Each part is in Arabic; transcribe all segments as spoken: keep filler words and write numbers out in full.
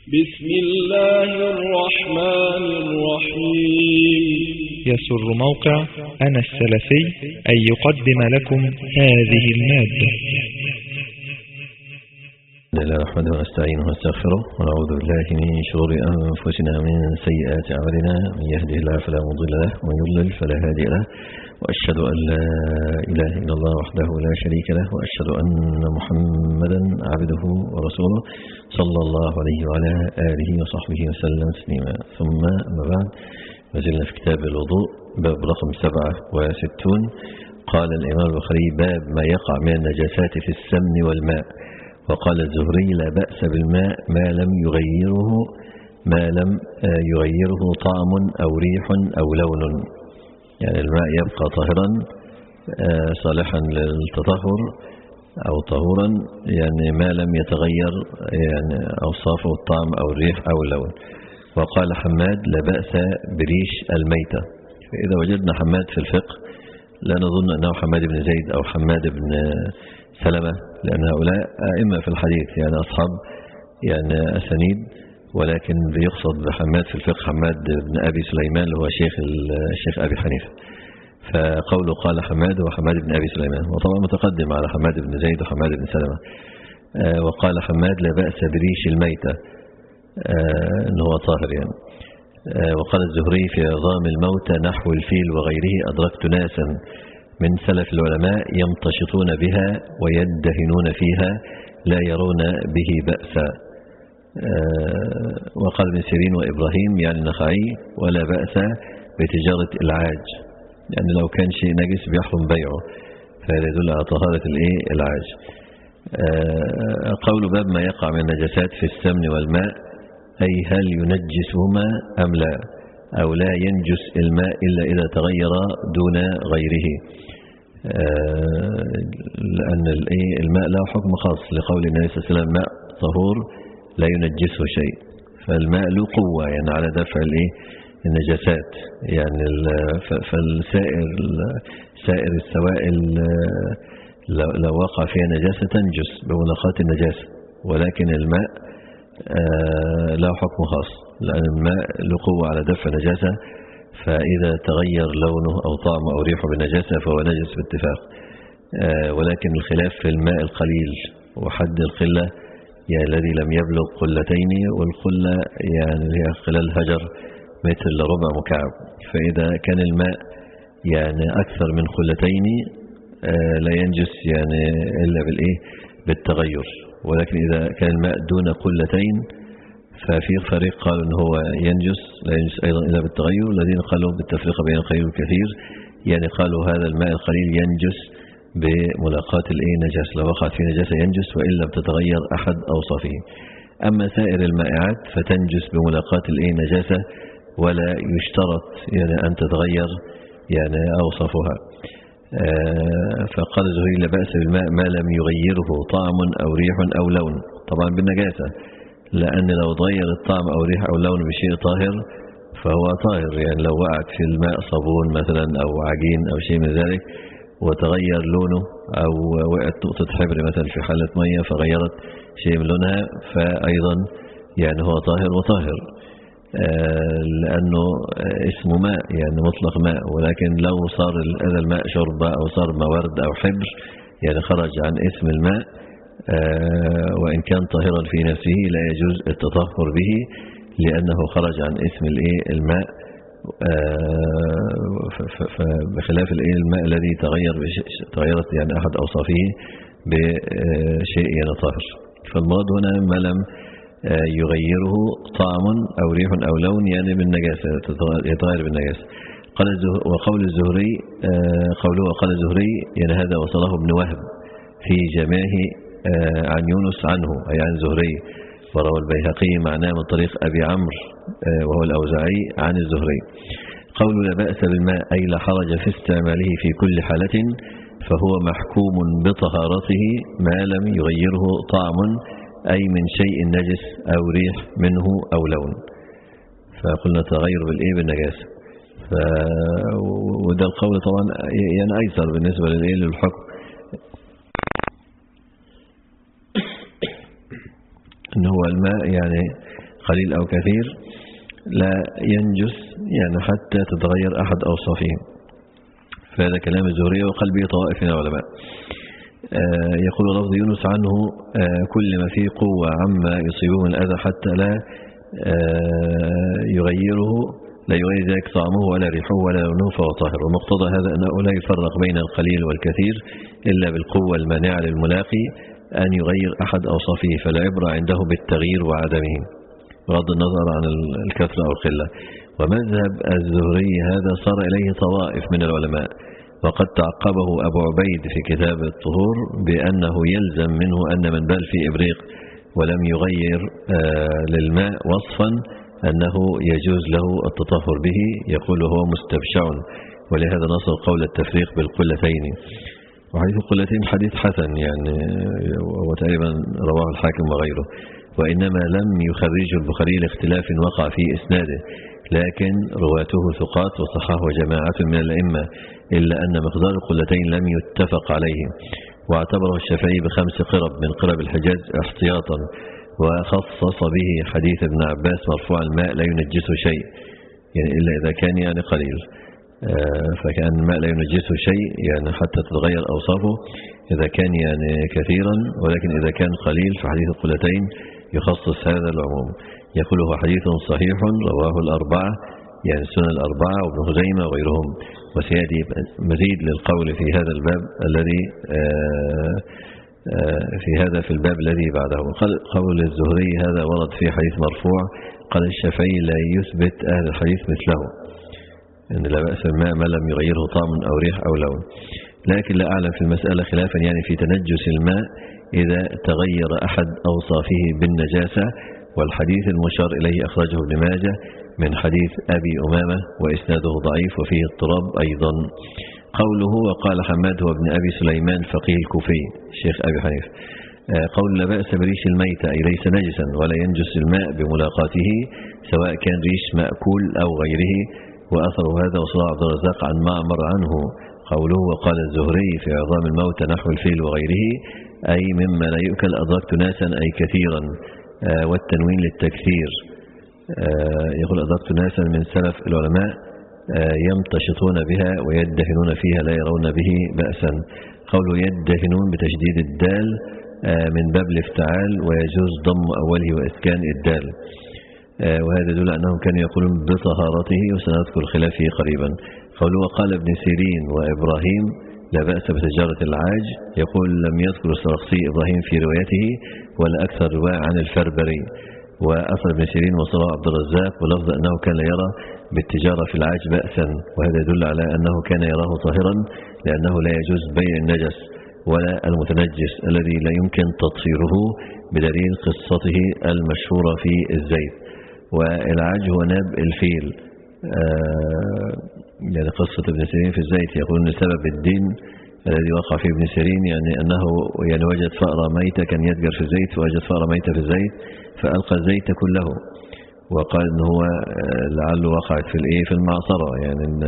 بسم الله الرحمن الرحيم. يسر موقع أنا السلفي أن يقدم لكم هذه المادة. لله نحمده ونستعينه ونستغفره ونعوذ بالله من شرور أنفسنا ومن سيئات أعمالنا، من يهده الله فلا مضل له ومن يضلل فلا هادي له، وأشهد أن لا إله إلا الله وحده لا شريك له، وأشهد أن محمدا عبده ورسوله صلى الله عليه وعلى آله وصحبه وسلم تسليما. ثم أما بعد، نزلنا في كتاب الوضوء باب رقم سبعة وستون. قال الإمام البخاري: باب ما يقع من النجاسات في السمن والماء. وقال الزهري: لا بأس بالماء ما لم يغيره ما لم يغيره طعم أو ريح أو لون، يعني الماء يبقى طاهرا صالحا للتطهر أو طهورا، يعني ما لم يتغير يعني أوصافه الطعم أو الريح أو اللون. وقال حماد: لا بأس بريش الميتة. فإذا وجدنا حماد في الفقه لا نظن أنه حماد بن زيد أو حماد بن سلمة، لأن هؤلاء أئمة في الحديث، يعني أصحاب يعني أسانيد، ولكن بيقصد بحماد في الفقه حماد بن أبي سليمان اللي هو شيخ الشيخ أبي حنيفة. فقوله قال حماد هو حماد بن أبي سليمان، وطبعا متقدم على حماد بن زيد وحماد بن سلمة. وقال حماد: لا بأس بريش الميتة، أنه هو طاهر يعني. وقال الزهري: في عظام الموتى نحو الفيل وغيره أدركت ناسا من سلف العلماء يمتشطون بها ويدهنون فيها لا يرون به بأسا. وقال ابن سيرين وإبراهيم يعني النخعي: ولا بأس بتجارة العاج، يعني لو كان شيء نجس بيحرم بيعه، فهذا يدل على طهارة الايه العاج. قول باب ما يقع من النجاسات في السمن والماء، أي هل ينجسهما أم لا، أو لا ينجس الماء إلا إذا تغير دون غيره، لأن الماء له حكم خاص لقول النبي صلى الله عليه وسلم: ماء طهور لا ينجسه شيء. فالماء له قوة يعني على دفع النجاسات، يعني فالسائر سائر السوائل لو وقع فيها نجاسة تنجس بملاقاة النجاسة، ولكن الماء له حكم خاص، لأن الماء له قوة على دفع النجاسة، فإذا تغير لونه أو طعمه أو ريحه بالنجاسة فهو نجس باتفاق. ولكن الخلاف في الماء القليل وحد القلة، يعني الذي لم يبلغ قلتين، والقلة يعني هي خلال هجر مثل ربع مكعب. فإذا كان الماء يعني أكثر من قلتين لا ينجس يعني إلا بالإيه بالتغير، ولكن إذا كان الماء دون قلتين ففي فريق قالوا إن هو ينجس لا ينجس أيضا إلا بالتغير، والذين قالوا بالتفرقة بين القليل والكثير، يعني قالوا هذا الماء القليل ينجس بملاقاة الإيه نجاسة، لو وقعت فيه نجاسة ينجس وإن لم تتغير أحد أوصافه. أما سائر المائعات فتنجس بملاقاة الإيه نجاسة، ولا يشترط يعني أن تتغير يعني أوصافها. فقال الزهري: لا بأس بالماء ما لم يغيره طعم أو ريح أو لون، طبعا بالنجاسة، لأن لو غير الطعم أو ريح أو لون بشيء طاهر فهو طاهر. يعني لو وقعت في الماء صابون مثلا أو عجين أو شيء من ذلك وتغير لونه، أو وقعت نقطة حبر مثلا في حالة مية فغيرت شيء من لونها، فأيضا يعني هو طاهر وطاهر، لأنه اسمه ماء يعني مطلق ماء. ولكن لو صار هذا الماء شربة أو صار موارد أو حبر يعني خرج عن اسم الماء، وإن كان طاهرا في نفسه لا يجوز التطهر به، لأنه خرج عن اسم الماء، بخلاف الماء الذي تغير تغيرت يعني أحد أوصافه بشيء يعني طاهر. فالمراد هنا ما لم يغيره طعم أو ريح أو لون، يعني بالنجاسة يتغير بالنجاسة. قال وقول الزهري قوله وقال الزهري يعني هذا وصله ابن وهب في جمعه عن يونس عنه أي عن زهري، وروى البيهقي معناه من طريق أبي عمرو وهو الأوزاعي عن الزهري. قول لا بأس بالماء أي لا حرج في استعماله في كل حالة، فهو محكوم بطهارته ما لم يغيره طعم، أي من شيء نجس أو ريح منه أو لون. فقلنا تغير بالإيه بالنجاسة، ف... وده القول طبعا يعني أيسر بالنسبة للإيه للحكم، إن هو الماء يعني قليل أو كثير لا ينجس يعني حتى تتغير أحد أوصافهم. فهذا كلام الزهري وقال به طوائف من العلماء. آه يقول لفظ يونس عنه آه كل ما فيه قوة عما يصيبه من الأذى حتى لا آه يغيره لا يغير ذلك طعمه ولا ريحه ولا لونه فهو طاهر. ومقتضى هذا أنه لا يفرق بين القليل والكثير إلا بالقوة المانعة للملاقي أن يغير أحد أوصافه، فلا عبرة عنده بالتغيير وعدمه بغض النظر عن الكثرة أو القلة. ومذهب الزهري هذا صار إليه طوائف من العلماء، وقد تعقبه أبو عبيد في كتاب الطهور بأنه يلزم منه أن من بال في إبريق ولم يغير آه للماء وصفا أنه يجوز له التطهر به، يقول هو مستبشع، ولهذا نصر قول التفريق بالقلتين. وحديث القلتين حديث حسن يعني وتقريبا رواه الحاكم وغيره، وإنما لم يخرجه البخاري لاختلاف وقع في إسناده، لكن رواته ثقات وصححه جماعة من الأئمة، إلا أن مقدار القلتين لم يتفق عليه، واعتبره الشافعي بخمس قرب من قرب الحجاز احتياطا، وخصص به حديث ابن عباس مرفوع الماء لا ينجسه شيء يعني إلا إذا كان يعني قليل، فكان الماء لا ينجسه شيء يعني حتى تتغير أوصافه إذا كان يعني كثيرا، ولكن إذا كان قليل فحديث القلتين يخصص هذا العموم. يقول هو حديث صحيح رواه الأربعة يعني السنن الأربعة وابن خزيمة وغيرهم، وسيأتي مزيد للقول في هذا الباب الذي في هذا في الباب الذي بعده. قول الزهري هذا ورد في حديث مرفوع، قال الشافعي لا يثبت أهل الحديث مثله، إن لا بأس الماء ما لم يغيره طعم أو ريح أو لون، لكن لا أعلم في المسألة خلافا يعني في تنجس الماء إذا تغير أحد أوصافه بالنجاسة. والحديث المشار إليه أخرجه ابن ماجه من حديث أبي أمامة وإسناده ضعيف وفيه اضطراب أيضا. قوله وقال حماد هو ابن أبي سليمان فقيه الكوفي شيخ أبي حنيف، قول لا بأس بريش الميت أي ليس نجسا ولا ينجس الماء بملاقاته سواء كان ريش مأكول أو غيره. وأثر هذا وصلى عبد الرزاق عن معمر عنه قوله وقال الزهري في عظام الموت نحو الفيل وغيره أي مما لا يؤكل أدركت ناسا أي كثيرا، والتنوين للتكثير. يقول أدركت ناسا من سلف العلماء يمتشطون بها ويدهنون فيها لا يرون به بأسا. قوله يدهنون بتشديد الدال من باب الافتعال ويجوز ضم أوله وإسكان الدال، وهذا يدل أنهم كانوا يقولون بطهارته وسنذكر خلافه قريبا. قوله وقال ابن سيرين وإبراهيم لا بأس بتجارة العاج، يقول لم يذكر السرخسي إبراهيم في روايته ولا أكثر رواية عن الفربري. وأثر ابن سيرين وصله عبد الرزاق ولفظ أنه كان يرى بالتجارة في العاج بأسا، وهذا يدل على أنه كان يراه طاهرا لأنه لا يجوز بيع النجس ولا المتنجس الذي لا يمكن تطهيره بدليل قصته المشهورة في الزيت. والعاج هو ناب الفيل، آه يعني قصة ابن سيرين في الزيت يقول أن سبب الدين الذي وقع فيه ابن سيرين يعني أنه يعني وجد فأرة ميتة كان يتجر في الزيت ووجد فأرة ميتة في الزيت فألقى الزيت كله، وقال أنه هو لعله وقعت في الإيه في المعصرة يعني إن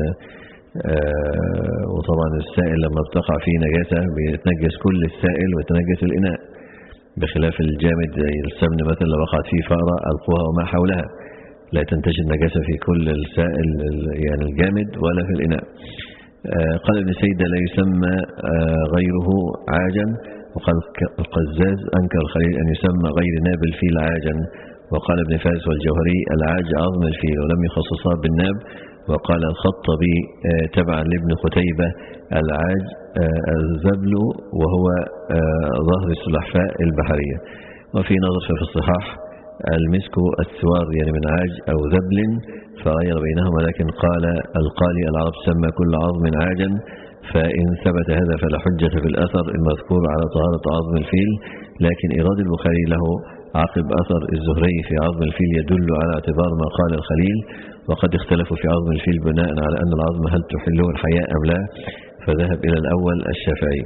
آه وطبعا السائل لما بتقع فيه نجاسة بيتنجس كل السائل ويتنجس الإناء، بخلاف الجامد زي السمن مثلا لو وقعت فيه فأرة ألقوها وما حولها لا تنتشر النجاسة في كل السائل يعني الجامد ولا في الإناء. آه قال ابن سيدة لا يسمى آه غيره عاجا، وقال القزاز أنكر الخليل أن يسمى غير ناب الفيل عاجا. وقال ابن فارس والجوهري العاج عظم الفيل ولم يخصصها بالناب. وقال الخطبي آه تبعا لابن قتيبة العاج آه الزبل وهو آه ظهر السلحفاء البحرية. وفي نظر في الصحاح المسك السوار يعني من عاج أو ذبل فغير بينهما، لكن قال القالي العرب سمى كل عظم عاجا، فإن ثبت هذا فلا حجة في الأثر المذكور على طهارة عظم الفيل. لكن إيراد البخاري له عقب أثر الزهري في عظم الفيل يدل على اعتبار ما قال الخليل، وقد اختلفوا في عظم الفيل بناء على أن العظم هل تحله الحياة أم لا، فذهب إلى الأول الشافعي.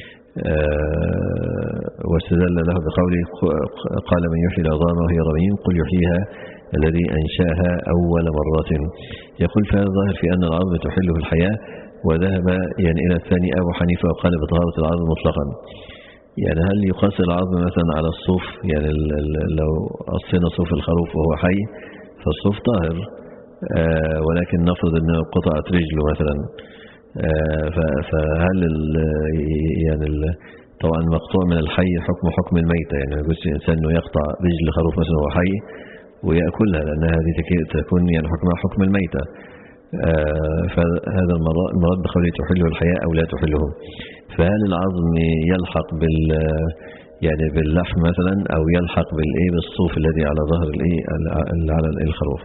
أه واستدل له بقوله قال من يحيي العظام وهي رميم قل يحييها الذي أنشاها أول مرة. يقول فهذا ظاهر في أن العظم تحله الحياة، وذهب يعني إلى الثاني أبو حنيفة وقال بطهارة العظم مطلقا. يعني هل يقاس العظم مثلا على الصوف؟ يعني لو قصينا صوف الخروف وهو حي فالصوف طاهر، آه ولكن نفرض أنه قطعت رجله مثلا، آه فهل ال يعني ال طبعا مقطوع من الحي حكم حكم الميتة، يعني ما يجوز الإنسان أنه يقطع رجل خروف مثلا وهو حي ويأكلها، لأن هذه تكون يعني حكمها حكم الميتة. آه فهذا المراد بقوله تحله الحياة أو لا تحله. فهل العظم يلحق بال يعني باللحم مثلا أو يلحق بالايه بالصوف الذي على ظهر الايه على الخروف؟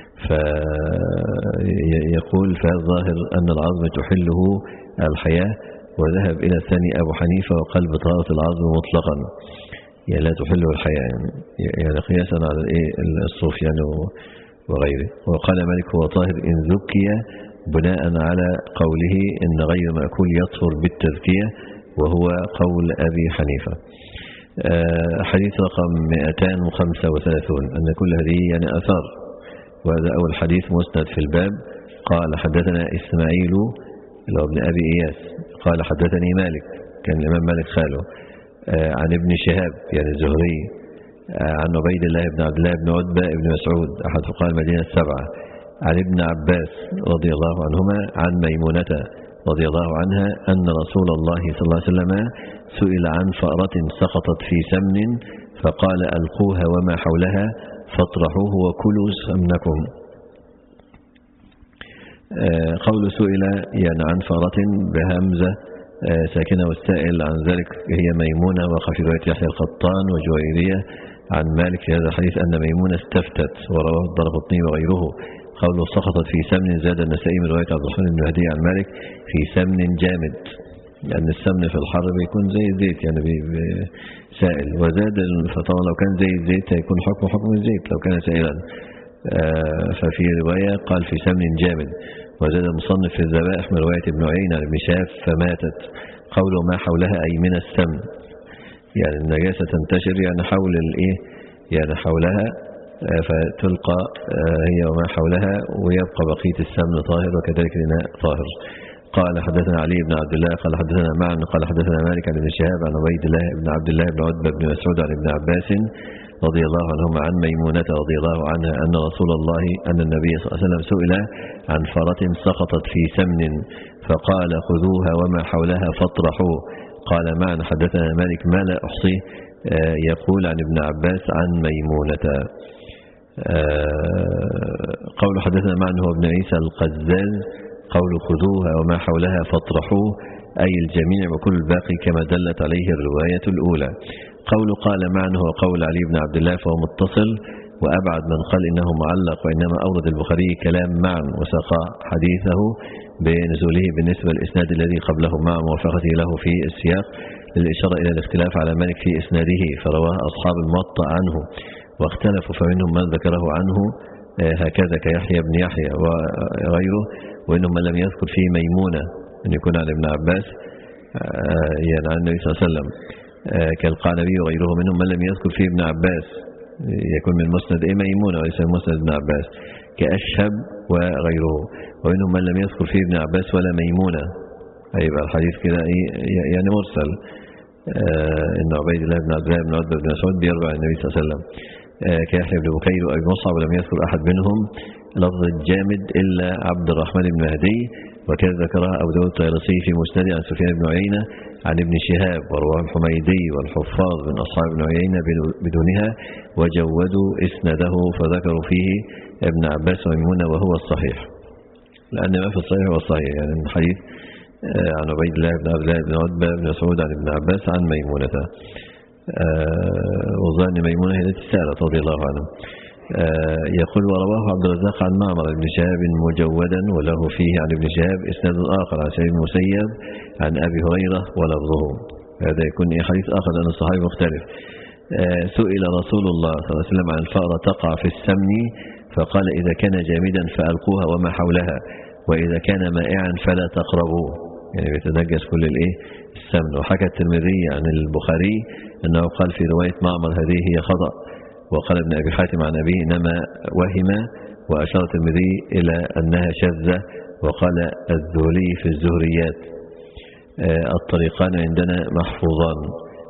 فيقول فالظاهر أن العظم تحله الحياة، وذهب إلى الثاني أبو حنيفة وقال بطهارة العظم مطلقا، يعني لا تحله الحياة، يعني, يعني قياسا على الايه الصوف يعني وغيره. وقال مالك هو طاهر إن ذكي بناء على قوله إن غير مأكول يطهر بالتذكية، وهو قول أبي حنيفة. حديث رقم مئتين وخمسة وثلاثين أن كل هذه يعني أثار، وهذا أول حديث مسند في الباب. قال حدثنا إسماعيل ابن أبي إياس قال حدثني مالك، كان الإمام مالك خاله، عن ابن شهاب يعني الزهري، عن عبيد الله بن عبد الله بن عتبة بن مسعود أحد فقهاء المدينة السبعة، عن ابن عباس رضي الله عنهما عن ميمونة رضي الله عنها أن رسول الله صلى الله عليه وسلم سئل عن فأرة سقطت في سمن فقال ألقوها وما حولها فاطرحوه وكلوا سمنكم. قول سئل يعني عن فأرة بهمزة ساكنة والسائل عن ذلك هي ميمونة، وقع في رواية يحيى القطان وجويرية عن مالك في هذا الحديث أن ميمونة استفتت، ورواه الدارقطني وغيره. قوله سقطت في سمن زاد النسائي من رواية عبد الرحمن بن مهدي عن مالك في سمن جامد، لأن يعني السمن في الحر بيكون زي الزيت يعني سائل، وزاد فطبعا لو كان زي الزيت هيكون حكم حكم الزيت لو كان سائلا. ففي رواية قال في سمن جامد. وزاد المصنف في الذبائح من رواية ابن عيينة عن ابن شهاب فماتت. قوله ما حولها أي من السمن، يعني النجاسة تنتشر يعني حول الايه يعني حولها، فتلقى هي وما حولها ويبقى بقية السمن طاهر، وكذلك الإناء طاهر. قال حدثنا علي بن عبد الله قال حدثنا معا قال حدثنا مالك عن ابن شهاب عن عبيد الله بن عبد الله بن عتبة بن مسعود عن ابن عباس رضي الله عنهما عن ميمونة رضي الله عنها أن رسول الله أن النبي صلى الله عليه وسلم سئل عن فرة سقطت في سمن فقال خذوها وما حولها فاطرحوه. قال معا حدثنا مالك ما لا أحصيه يقول عن ابن عباس عن ميمونة. قول حدثنا معا هو ابن عيسى القزاز قول خذوها وما حولها فاطرحوه أي الجميع وكل الباقي كما دلت عليه الرواية الأولى. قول قال معا هو قول علي بن عبد الله فهو متصل، وأبعد من قال إنه معلق، وإنما أورد البخاري كلام معا وسقى حديثه بنزوله بالنسبة للإسناد الذي قبله مع موافقته له في السياق للإشارة إلى الاختلاف على مالك في إسناده، فرواه أصحاب الموطأ عنه واختلفوا فمنهم من ذكره عنه هكذا كيحيى بن يحيى وغيره، وإنهم من لم يذكر فيه ميمونة أن يكون عن ابن عباس يعني عن النبي صلى الله عليه وسلم كالقعنبي وغيره، منهم من لم يذكر فيه ابن عباس يكون من مسند إيه ميمونة وليس من مسند ابن عباس كأشهب وغيره، ومنهم من لم يذكر فيه ابن عباس ولا ميمونة، هيبقى الحديث كده يعني مرسل. إن عبيد الله بن عبد الله بن عتبة بن مسعود بيروي عن النبي صلى الله عليه وسلم كيحيى بن بكير وأبي مصعب، ولم يذكر أحد منهم لفظ الجامد إلا عبد الرحمن بن مهدي، وكذا ذكرها أبو داود الطيالسي في مسنده عن سفيان بن عيينة عن ابن شهاب، ورواه الحميدي والحفاظ من أصحاب ابن عيينة بدونها وجودوا إسناده فذكروا فيه ابن عباس وميمونة وهو الصحيح، لأن ما في الصحيح هو الصحيح، يعني الحديث عن عبيد الله بن عبد الله بن عتبة بن مسعود عن ابن عباس عن ميمونة، وظن ميمونة هي التي سألت رضي الله عنه. يقول ورواه عبد الرزاق عن معمر بن شهاب مجودا وله فيه عن ابن شهاب إسناد آخر عن سعيد بن المسيب عن أبي هريرة ولفظه، هذا يكون حديث آخر لأن الصحابي مختلف. سئل رسول الله صلى الله عليه وسلم عن الفأرة تقع في السمن فقال إذا كان جامدا فألقوها وما حولها، وإذا كان مائعا فلا تقربوه، يعني بيتنجس كل الايه السمن. وحكى الترمذي عن البخاري أنه قال في رواية معمر هذه هي خطأ، وقال ابن أبي حاتم عن أبيه إنما وهم، وأشار الترمذي إلى أنها شاذة، وقال الذهلي في الزهريات الطريقان عندنا محفوظان،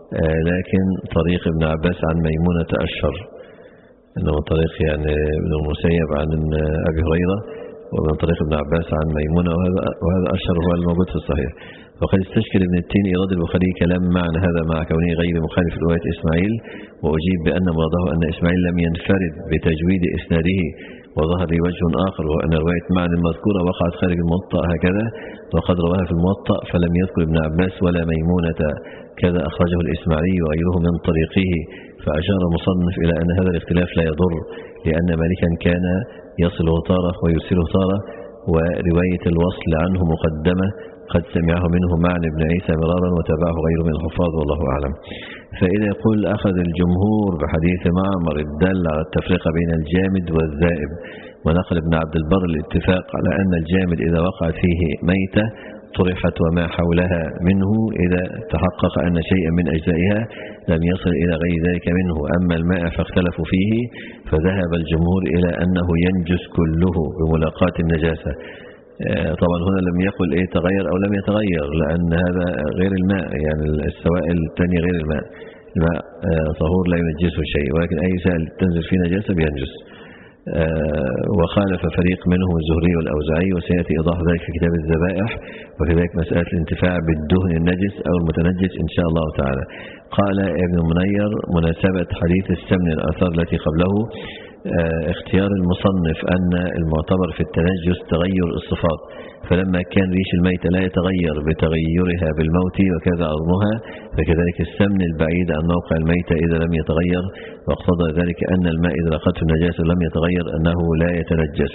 لكن طريق ابن عباس عن ميمونة أشهر، إنه من طريق يعني ابن المسيب عن أبي هريرة، ومن طريق ابن عباس عن ميمونة، وهذا, وهذا أشهر هو الموجود في الصحيح. وقد استشكل ابن التين إيراد البخاري كلام معنى هذا مع كونه غير مخالف لرواية إسماعيل، وأجيب بأن مراده أن إسماعيل لم ينفرد بتجويد إسناده، وظهر لي وجه آخر وأن رواية معنى المذكورة وقعت خارج الموطأ هكذا، وقد رواها في الموطأ فلم يذكر ابن عباس ولا ميمونة، كذا أخرجه الإسماعيلي وغيره من طريقه. فأشار مصنف إلى أن هذا الاختلاف لا يضر، لأن مالكا كان يصله طارة ويرسله طارة، ورواية الوصل عنه مقدمة قد سمعه منه معنى ابن عيسى مرارا وتابعه غيره من الحفاظ والله أعلم. فإذا يقول أخذ الجمهور بحديث معمر الدل على التفرقة بين الجامد والذائب، ونقل ابن عبد البر الاتفاق على أن الجامد إذا وقعت فيه ميتة طرحت وما حولها منه إذا تحقق أن شيئا من أجزائها لم يصل إلى غير ذلك منه. أما الماء فاختلفوا فيه، فذهب الجمهور إلى أنه ينجس كله بملاقاة النجاسة. طبعا هنا لم يقل إيه تغير أو لم يتغير، لأن هذا غير الماء، يعني السوائل الثانية غير الماء، الماء طهور لا ينجسه شيء، ولكن أي سائل تنزل فيه نجاسة بينجس. وخالف فريق منهم الزهري والأوزاعي، وسيأتي إيضاح ذلك في كتاب الذبائح، وكذلك مسألة الانتفاع بالدهن النجس أو المتنجس إن شاء الله تعالى. قال ابن منير مناسبة حديث السمن الآثار التي قبله اختيار المصنف أن المعتبر في التنجس تغير الصفات، فلما كان ريش الميت لا يتغير بتغيرها بالموت وكذا عظمها، فكذلك السمن البعيد عن موقع الميت إذا لم يتغير، واقتضى ذلك أن الماء إذا لقته النجاسة لم يتغير أنه لا يتنجس.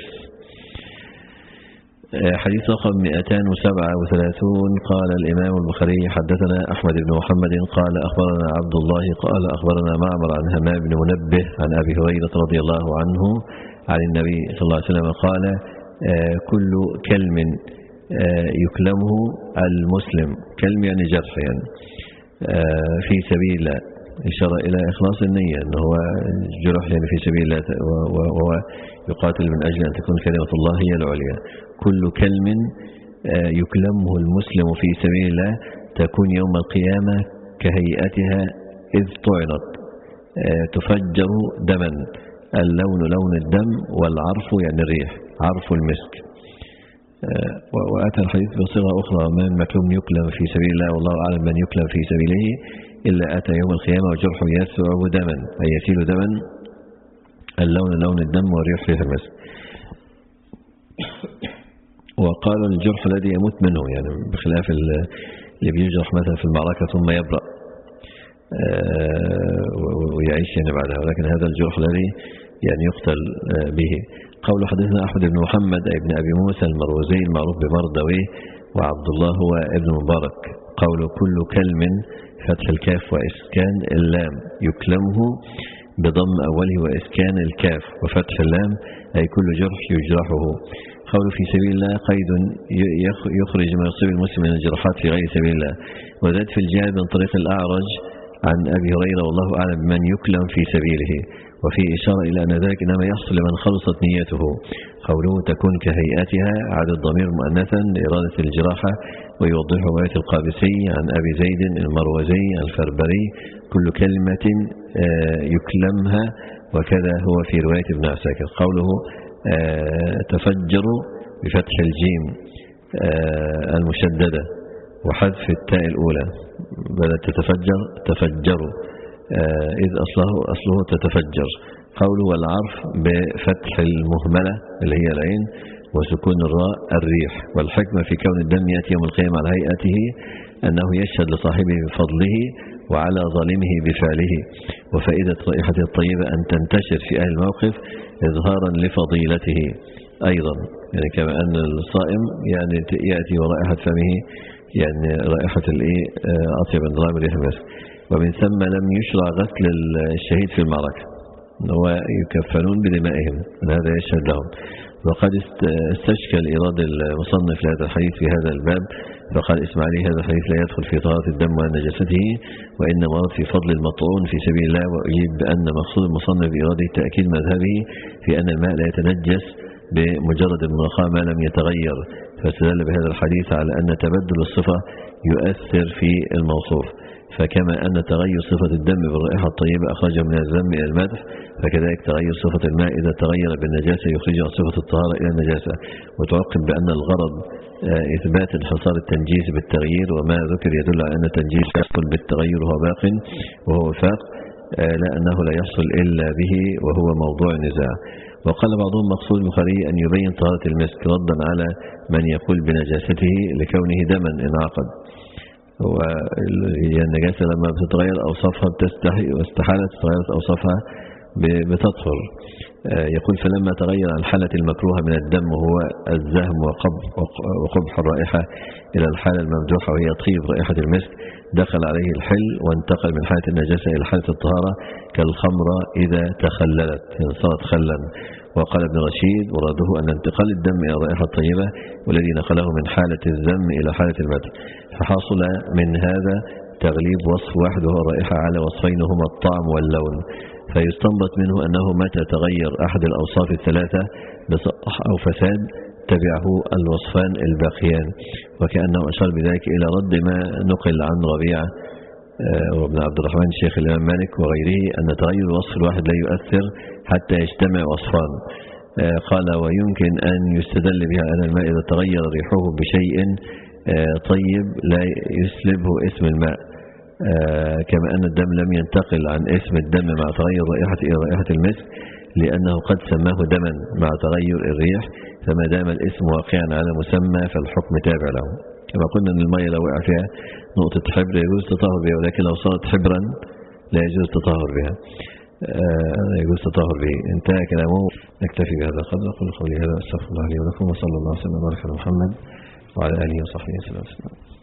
حديث رقم مئتين وسبعة وثلاثون. قال الإمام البخاري حدثنا أحمد بن محمد قال أخبرنا عبد الله قال أخبرنا معمر عن همام بن منبه عن أبي هريرة رضي الله عنه عن النبي صلى الله عليه وسلم قال كل كلم يكلمه المسلم، كلم يعني جرح يعني في سبيل الله، إشارة إلى إخلاص النية، أنه هو جرح يعني في سبيل الله، وهو يقاتل من أجل أن تكون كلمة الله هي العليا. كل كلم يكلمه المسلم في سبيل الله تكون يوم القيامة كهيئتها إذ طعنت، تفجر دما، اللون لون الدم، والعرف يعني الريح، عرف المسك. وأتى الحديث بصيغة أخرى: من مكلوم يكلم في سبيل الله والله أعلم من يكلم في سبيله إلا أتى يوم القيامة وجرحه يسعب دما، أي يسيل دما، اللون لون الدم، والريح فيه المسك. وقال الجرح الذي يموت منه، يعني بخلاف اللي بيجرح مثلا في المعركة ثم يبرأ ويعيش يعني بعدها، ولكن هذا الجرح الذي يعني يقتل به. قول حدثنا أحمد بن محمد ابن أبي موسى المروزي المعروف بمردويه، وعبد الله هو ابن مبارك. قول كل كلم فتح الكاف وإسكان اللام، يكلمه بضم أوله وإسكان الكاف وفتح اللام، أي كل جرح يجرحه. قول في سبيل الله قيد يخرج ما يصيب المسلم من الجراحات في غير سبيل الله. وذات في الجهاد من طريق الأعرج عن أبي هريرة والله أعلم من يكلم في سبيله، وفي إشارة إلى أن ذلك إنما يحصل لمن خلصت نيته. قوله تكون كهيئتها عاد الضمير مؤنثا لإرادة الجراحة. ويوضح رواية القابسي عن أبي زيد المروزي الفربري كل كلمة يكلمها، وكذا هو في رواية ابن عساكر. قوله تفجر بفتح الجيم المشددة وحذف التاء الأولى، بدأت تتفجر تفجر، إذ أصله أصله تتفجر. قوله والعرف بفتح المهملة اللي هي العين وسكون الراء الريح. والحكمة في كون الدم يأتي يوم القيامة على هيئته أنه يشهد لصاحبه بفضله وعلى ظالمه بفعله. وفائدة رائحة الطيبة أن تنتشر في أهل الموقف إظهارا لفضيلته أيضا، يعني كما أن الصائم يعني يأتي ورائحة فمه يعني رائحة أطيب من ضرام ريح المسك. ومن ثم لم يشرع غسل الشهيد في المعركة، ويكفنون بدمائهم، من هذا يشهد لهم. وقد استشكل إيراد المصنف لهذا الحديث في هذا الباب، فقال إسماعيلي هذا الحديث لا يدخل في طهارة الدم ونجاسته، وإنما ورد في فضل المطعون في سبيل الله. وأجيب بأن مقصود المصنف بإراده تأكيد مذهبه في أن الماء لا يتنجس بمجرد الملقاة ما لم يتغير، فاستدل بهذا الحديث على أن تبدل الصفة يؤثر في الموصوف. فكما أن تغير صفة الدم بالرائحة الطيبة أخرجه من الذم إلى المدح، فكذلك تغير صفة الماء إذا تغير بالنجاسة يخرجه عن صفة الطهارة إلى النجاسة. وتعقب بأن الغرض إثبات انحصار التنجيس بالتغيير، وما ذكر يدل على أن التنجيس يحصل بالتغير وهو باق وهو وفاق، لا أنه لا يحصل إلا به وهو موضوع النزاع. وقال بعضهم مقصود البخاري أن يبين طهارة المسك ردا على من يقول بنجاسته لكونه دما انعقد، والنجاسة لما بتتغير أوصافها بتستحي، واستحالة تتغير أوصافها بتطهر. يقول فلما تغير عن حالة المكروهة من الدم وهو الزهم وقبح الرائحة إلى الحالة الممدوحة وهي طيب رائحة المسك، دخل عليه الحل وانتقل من حالة النجاسة إلى حالة الطهارة كالخمرة إذا تخللت، يعني صارت خلا. وقال ابن رشيد وراده أن انتقال الدم إلى الرائحة الطيبة والذي نقله من حالة الذم إلى حالة المدح، فحصل من هذا تغليب وصف واحد وهو الرائحة على وصفين هما الطعم واللون، فيستنبط منه أنه متى تغير أحد الأوصاف الثلاثة بصح أو فساد تبعه الوصفان الباقيان. وكأنه أشار بذلك إلى رد ما نقل عن ربيعة وابن عبد الرحمن الشيخ الإمام مالك وغيره أن تغير الوصف الواحد لا يؤثر حتى يجتمع وصفان. قال ويمكن أن يستدل بها أن الماء إذا تغير ريحه بشيء طيب لا يسلبه اسم الماء، كما أن الدم لم ينتقل عن اسم الدم مع تغير رائحة إلى رائحة المسك لأنه قد سماه دما مع تغير الريح، فما دام الاسم واقعا على مسمى فالحكم تابع له. كما قلنا أن المية لو وقع فيها نقطة حبر يجوز تطهر بها، ولكن لو صارت حبرا لا يجوز تطهر بها، لا يجوز تطهر به. انتهى كلامه. نكتفي بهذا القدر. أقول قولي هذا واستغفر الله لي ولكم، وصلى الله وسلم وبارك على محمد وعلى آله وصحبه وسلم.